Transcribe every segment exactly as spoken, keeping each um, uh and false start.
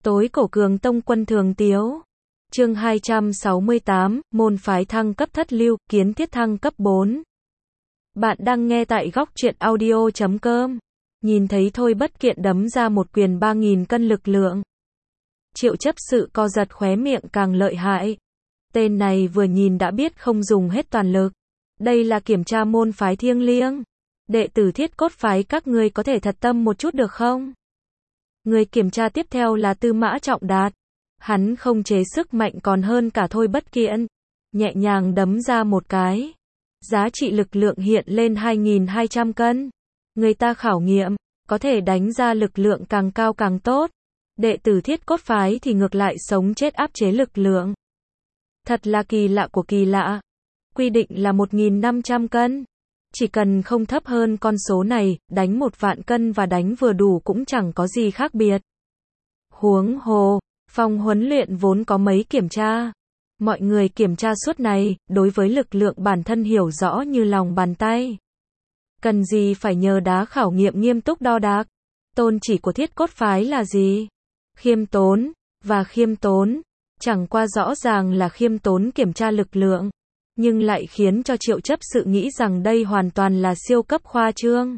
Tối cổ cường tông quân Thường Tiếu. Chương hai trăm sáu mươi tám, môn phái thăng cấp thất lưu, kiến thiết thăng cấp bốn. Bạn đang nghe tại góc truyện audio chấm com. Nhìn thấy Thôi Bất Kiện đấm ra một quyền ba nghìn cân lực lượng. Triệu chấp sự co giật khóe miệng càng lợi hại. Tên này vừa nhìn đã biết không dùng hết toàn lực. Đây là kiểm tra môn phái thiêng liêng. Đệ tử Thiết Cốt phái các ngươi có thể thật tâm một chút được không? Người kiểm tra tiếp theo là Tư Mã Trọng Đạt. Hắn không chế sức mạnh còn hơn cả Thôi Bất Kiện. Nhẹ nhàng đấm ra một cái. Giá trị lực lượng hiện lên hai nghìn hai trăm cân. Người ta khảo nghiệm, có thể đánh ra lực lượng càng cao càng tốt. Đệ tử Thiết Cốt phái thì ngược lại sống chết áp chế lực lượng. Thật là kỳ lạ của kỳ lạ. Quy định là một nghìn năm trăm cân. Chỉ cần không thấp hơn con số này, đánh một vạn cân và đánh vừa đủ cũng chẳng có gì khác biệt. Huống hồ, phòng huấn luyện vốn có mấy kiểm tra. Mọi người kiểm tra suốt này, đối với lực lượng bản thân hiểu rõ như lòng bàn tay. Cần gì phải nhờ đá khảo nghiệm nghiêm túc đo đạc. Tôn chỉ của Thiết Cốt phái là gì? Khiêm tốn, và khiêm tốn. Chẳng qua rõ ràng là khiêm tốn kiểm tra lực lượng. Nhưng lại khiến cho Triệu chấp sự nghĩ rằng đây hoàn toàn là siêu cấp khoa trương.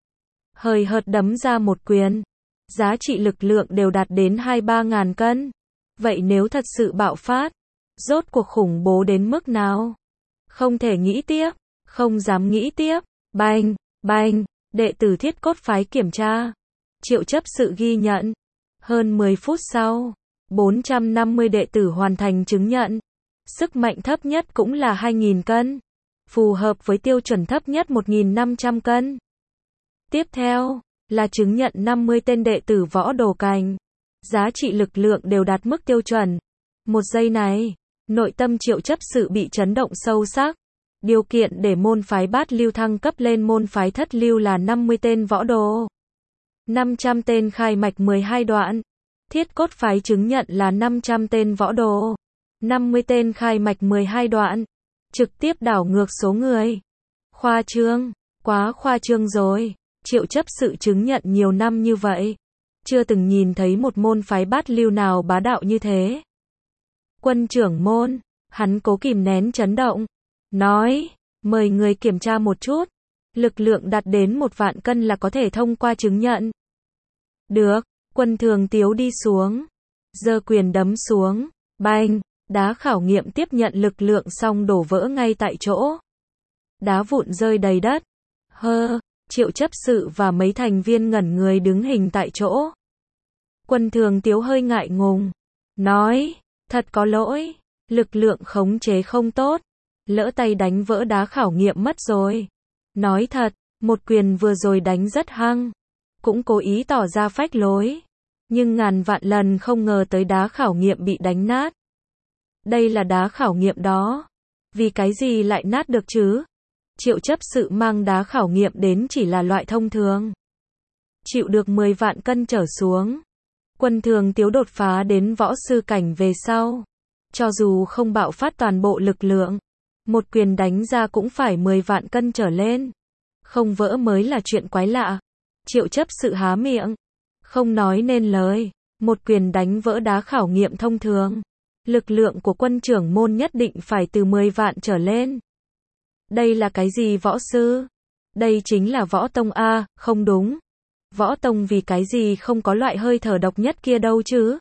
Hời hợt đấm ra một quyền. Giá trị lực lượng đều đạt đến hai ba ngàn cân. Vậy nếu thật sự bạo phát, rốt cuộc khủng bố đến mức nào? Không thể nghĩ tiếp, không dám nghĩ tiếp. Bành, bành, đệ tử Thiết Cốt phái kiểm tra. Triệu chấp sự ghi nhận. Hơn mười phút sau, bốn trăm năm mươi đệ tử hoàn thành chứng nhận. Sức mạnh thấp nhất cũng là hai nghìn cân. Phù hợp với tiêu chuẩn thấp nhất một nghìn năm trăm cân. Tiếp theo, là chứng nhận năm mươi tên đệ tử võ đồ cành. Giá trị lực lượng đều đạt mức tiêu chuẩn. Một giây này, nội tâm Triệu chấp sự bị chấn động sâu sắc. Điều kiện để môn phái bát lưu thăng cấp lên môn phái thất lưu là năm mươi tên võ đồ. năm trăm tên khai mạch mười hai đoạn. Thiết Cốt phái chứng nhận là năm trăm tên võ đồ. năm mươi tên khai mạch mười hai đoạn. Trực tiếp đảo ngược số người. Khoa trương, quá khoa trương rồi. Triệu chấp sự chứng nhận nhiều năm như vậy. Chưa từng nhìn thấy một môn phái bát lưu nào bá đạo như thế. Quân trưởng môn, hắn cố kìm nén chấn động. Nói, mời người kiểm tra một chút. Lực lượng đạt đến một vạn cân là có thể thông qua chứng nhận. Được, quân Thường Tiếu đi xuống. Giơ quyền đấm xuống. Bành, đá khảo nghiệm tiếp nhận lực lượng xong đổ vỡ ngay tại chỗ. Đá vụn rơi đầy đất. Hơ, Triệu chấp sự và mấy thành viên ngẩn người đứng hình tại chỗ. Quân Thường Tiếu hơi ngại ngùng. Nói, thật có lỗi, lực lượng khống chế không tốt. Lỡ tay đánh vỡ đá khảo nghiệm mất rồi. Nói thật, một quyền vừa rồi đánh rất hăng. Cũng cố ý tỏ ra phách lối. Nhưng ngàn vạn lần không ngờ tới đá khảo nghiệm bị đánh nát. Đây là đá khảo nghiệm đó. Vì cái gì lại nát được chứ? Triệu chấp sự mang đá khảo nghiệm đến chỉ là loại thông thường. Chịu được mười vạn cân trở xuống. Quân Thường Tiếu đột phá đến võ sư cảnh về sau. Cho dù không bạo phát toàn bộ lực lượng. Một quyền đánh ra cũng phải mười vạn cân trở lên. Không vỡ mới là chuyện quái lạ. Triệu chấp sự há miệng. Không nói nên lời. Một quyền đánh vỡ đá khảo nghiệm thông thường. Lực lượng của quân trưởng môn nhất định phải từ mười vạn trở lên. Đây là cái gì võ sư? Đây chính là võ tông A, không đúng. Võ tông vì cái gì không có loại hơi thở độc nhất kia đâu chứ?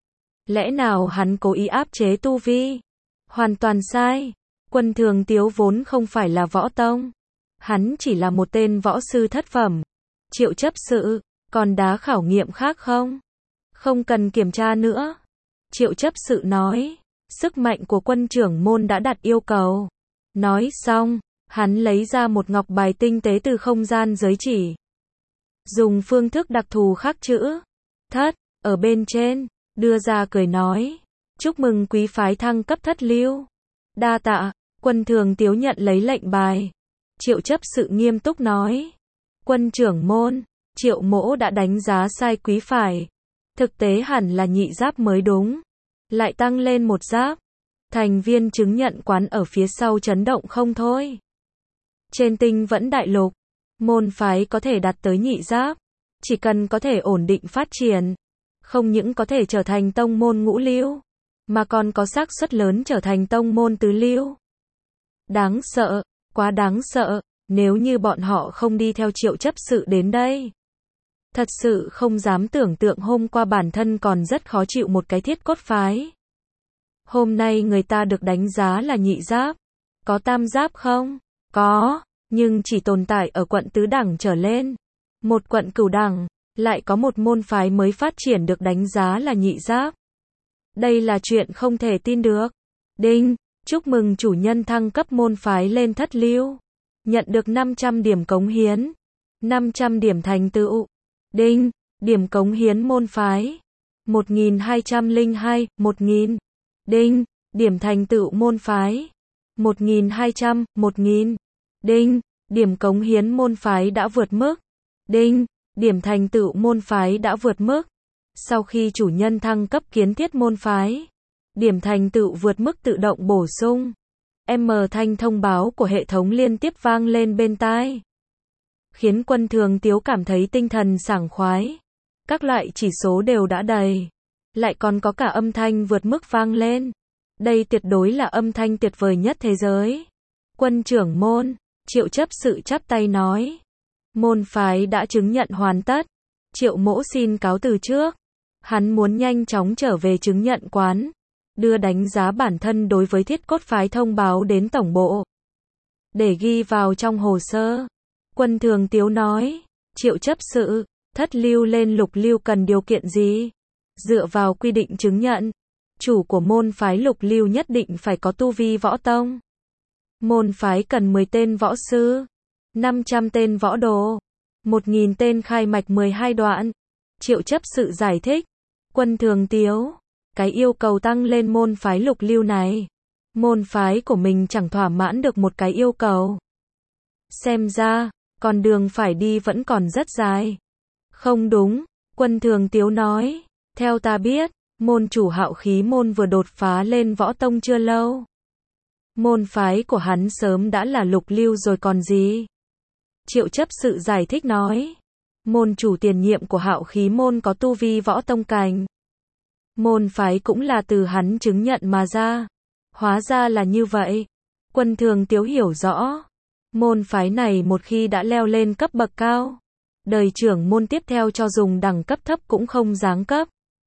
Lẽ nào hắn cố ý áp chế tu vi? Hoàn toàn sai. Quân Thường Tiếu vốn không phải là võ tông. Hắn chỉ là một tên võ sư thất phẩm. Triệu chấp sự, còn đá khảo nghiệm khác không? Không cần kiểm tra nữa. Triệu chấp sự nói, sức mạnh của quân trưởng môn đã đặt yêu cầu. Nói xong, hắn lấy ra một ngọc bài tinh tế từ không gian giới chỉ. Dùng phương thức đặc thù khắc chữ thất ở bên trên, đưa ra cười nói, chúc mừng quý phái thăng cấp thất lưu. Đa tạ. Quân Thường Tiếu nhận lấy lệnh bài. Triệu chấp sự nghiêm túc nói, quân trưởng môn, Triệu mỗ đã đánh giá sai quý phải. Thực tế hẳn là nhị giáp mới đúng. Lại tăng lên một giáp. Thành viên chứng nhận quán ở phía sau chấn động không thôi. Trên tinh vẫn đại lục, môn phái có thể đạt tới nhị giáp. Chỉ cần có thể ổn định phát triển. không những có thể trở thành tông môn ngũ lưu, mà còn có xác suất lớn trở thành tông môn tứ lưu. Đáng sợ, quá đáng sợ, nếu như bọn họ không đi theo Triệu chấp sự đến đây. Thật sự không dám tưởng tượng hôm qua bản thân còn rất khó chịu một cái thiết cốt phái. Hôm nay người ta được đánh giá là nhị giáp. Có tam giáp không? Có, nhưng chỉ tồn tại ở quận tứ đẳng trở lên. Một quận cửu đẳng, lại có một môn phái mới phát triển được đánh giá là nhị giáp. Đây là chuyện không thể tin được. Đinh, chúc mừng chủ nhân thăng cấp môn phái lên thất lưu. Nhận được năm trăm điểm cống hiến. năm trăm điểm thành tựu. Đinh, điểm cống hiến môn phái. một nghìn hai trăm lẻ hai, một nghìn. Đinh, điểm thành tựu môn phái. một nghìn hai trăm, một nghìn. Đinh, điểm cống hiến môn phái đã vượt mức. Đinh, điểm thành tựu môn phái đã vượt mức. Sau khi chủ nhân thăng cấp kiến thiết môn phái, điểm thành tựu vượt mức tự động bổ sung. M thanh thông báo của hệ thống liên tiếp vang lên bên tai, khiến Quân Thường Tiếu cảm thấy tinh thần sảng khoái. Các loại chỉ số đều đã đầy, lại còn có cả âm thanh vượt mức vang lên. Đây tuyệt đối là âm thanh tuyệt vời nhất thế giới. Quân trưởng môn, Triệu chấp sự chắp tay nói. Môn phái đã chứng nhận hoàn tất. Triệu mỗ xin cáo từ trước. Hắn muốn nhanh chóng trở về chứng nhận quán, đưa đánh giá bản thân đối với thiết cốt phái thông báo đến tổng bộ, để ghi vào trong hồ sơ. Quân Thường Tiếu nói, Triệu chấp sự, thất lưu lên lục lưu cần điều kiện gì? Dựa vào quy định chứng nhận, chủ của môn phái lục lưu nhất định phải có tu vi võ tông. Môn phái cần mười tên võ sư, năm trăm tên võ đồ, một nghìn tên khai mạch mười hai đoạn. Triệu chấp sự giải thích. Quân Thường Tiếu, cái yêu cầu tăng lên môn phái lục lưu này, môn phái của mình chẳng thỏa mãn được một cái yêu cầu. Xem ra, con đường phải đi vẫn còn rất dài. Không đúng, Quân Thường Tiếu nói, theo ta biết, môn chủ Hạo Khí môn vừa đột phá lên võ tông chưa lâu. Môn phái của hắn sớm đã là lục lưu rồi còn gì. Triệu chấp sự giải thích nói, môn chủ tiền nhiệm của Hạo Khí môn có tu vi võ tông cảnh. Môn phái cũng là từ hắn chứng nhận mà ra. Hóa ra là như vậy. Quân Thường Tiếu hiểu rõ. Môn phái này một khi đã leo lên cấp bậc cao, đời trưởng môn tiếp theo cho dùng đẳng cấp thấp cũng không giáng cấp.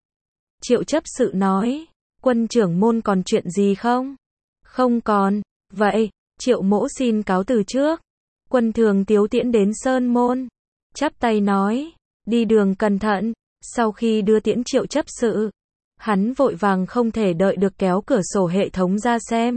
Triệu chấp sự nói, quân trưởng môn còn chuyện gì không? Không còn. Vậy, Triệu mỗ xin cáo từ trước. Quân Thường Tiếu tiễn đến Sơn môn, chắp tay nói, đi đường cẩn thận. Sau khi đưa tiễn Triệu chấp sự, hắn vội vàng không thể đợi được kéo cửa sổ hệ thống ra xem.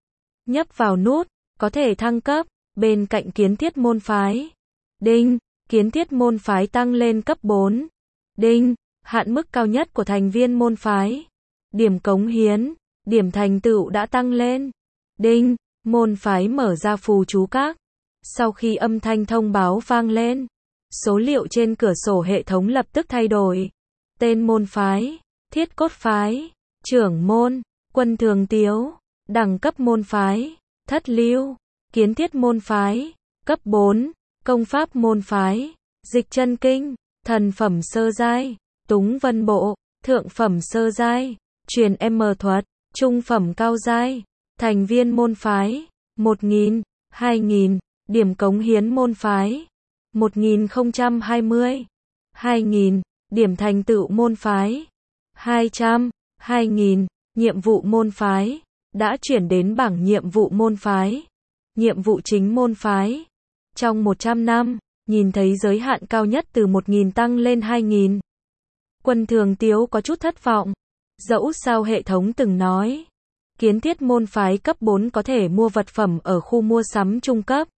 Nhấp vào nút, có thể thăng cấp, bên cạnh kiến thiết môn phái. Đinh, kiến thiết môn phái tăng lên cấp bốn. Đinh, hạn mức cao nhất của thành viên môn phái. Điểm cống hiến, điểm thành tựu đã tăng lên. Đinh, môn phái mở ra phù chú các. Sau khi âm thanh thông báo vang lên, số liệu trên cửa sổ hệ thống lập tức thay đổi. Tên môn phái, thiết cốt phái, trưởng môn, Quân Thường Tiếu, đẳng cấp môn phái, thất lưu, kiến thiết môn phái, cấp bốn, công pháp môn phái, dịch chân kinh, thần phẩm sơ giai, túng vân bộ, thượng phẩm sơ giai, truyền M thuật, trung phẩm cao giai, thành viên môn phái, một nghìn, hai nghìn, điểm cống hiến môn phái, một nghìn không trăm hai mươi, hai nghìn, điểm thành tựu môn phái, hai trăm, hai nghìn, nhiệm vụ môn phái, đã chuyển đến bảng nhiệm vụ môn phái, nhiệm vụ chính môn phái. Trong một trăm năm, nhìn thấy giới hạn cao nhất từ một nghìn tăng lên hai nghìn. Quân Thường Tiếu có chút thất vọng. Dẫu sao hệ thống từng nói, kiến thiết môn phái cấp bốn có thể mua vật phẩm ở khu mua sắm trung cấp.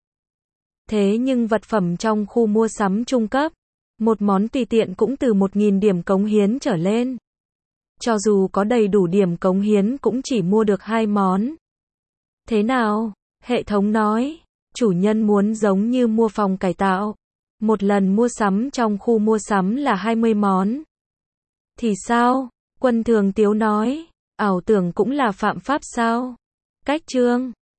Thế nhưng vật phẩm trong khu mua sắm trung cấp, một món tùy tiện cũng từ một nghìn điểm cống hiến trở lên. Cho dù có đầy đủ điểm cống hiến cũng chỉ mua được hai món. Thế nào? Hệ thống nói, chủ nhân muốn giống như mua phòng cải tạo. Một lần mua sắm trong khu mua sắm là hai mươi món. Thì sao? Quân Thường Tiếu nói, ảo tưởng cũng là phạm pháp sao? Cách chương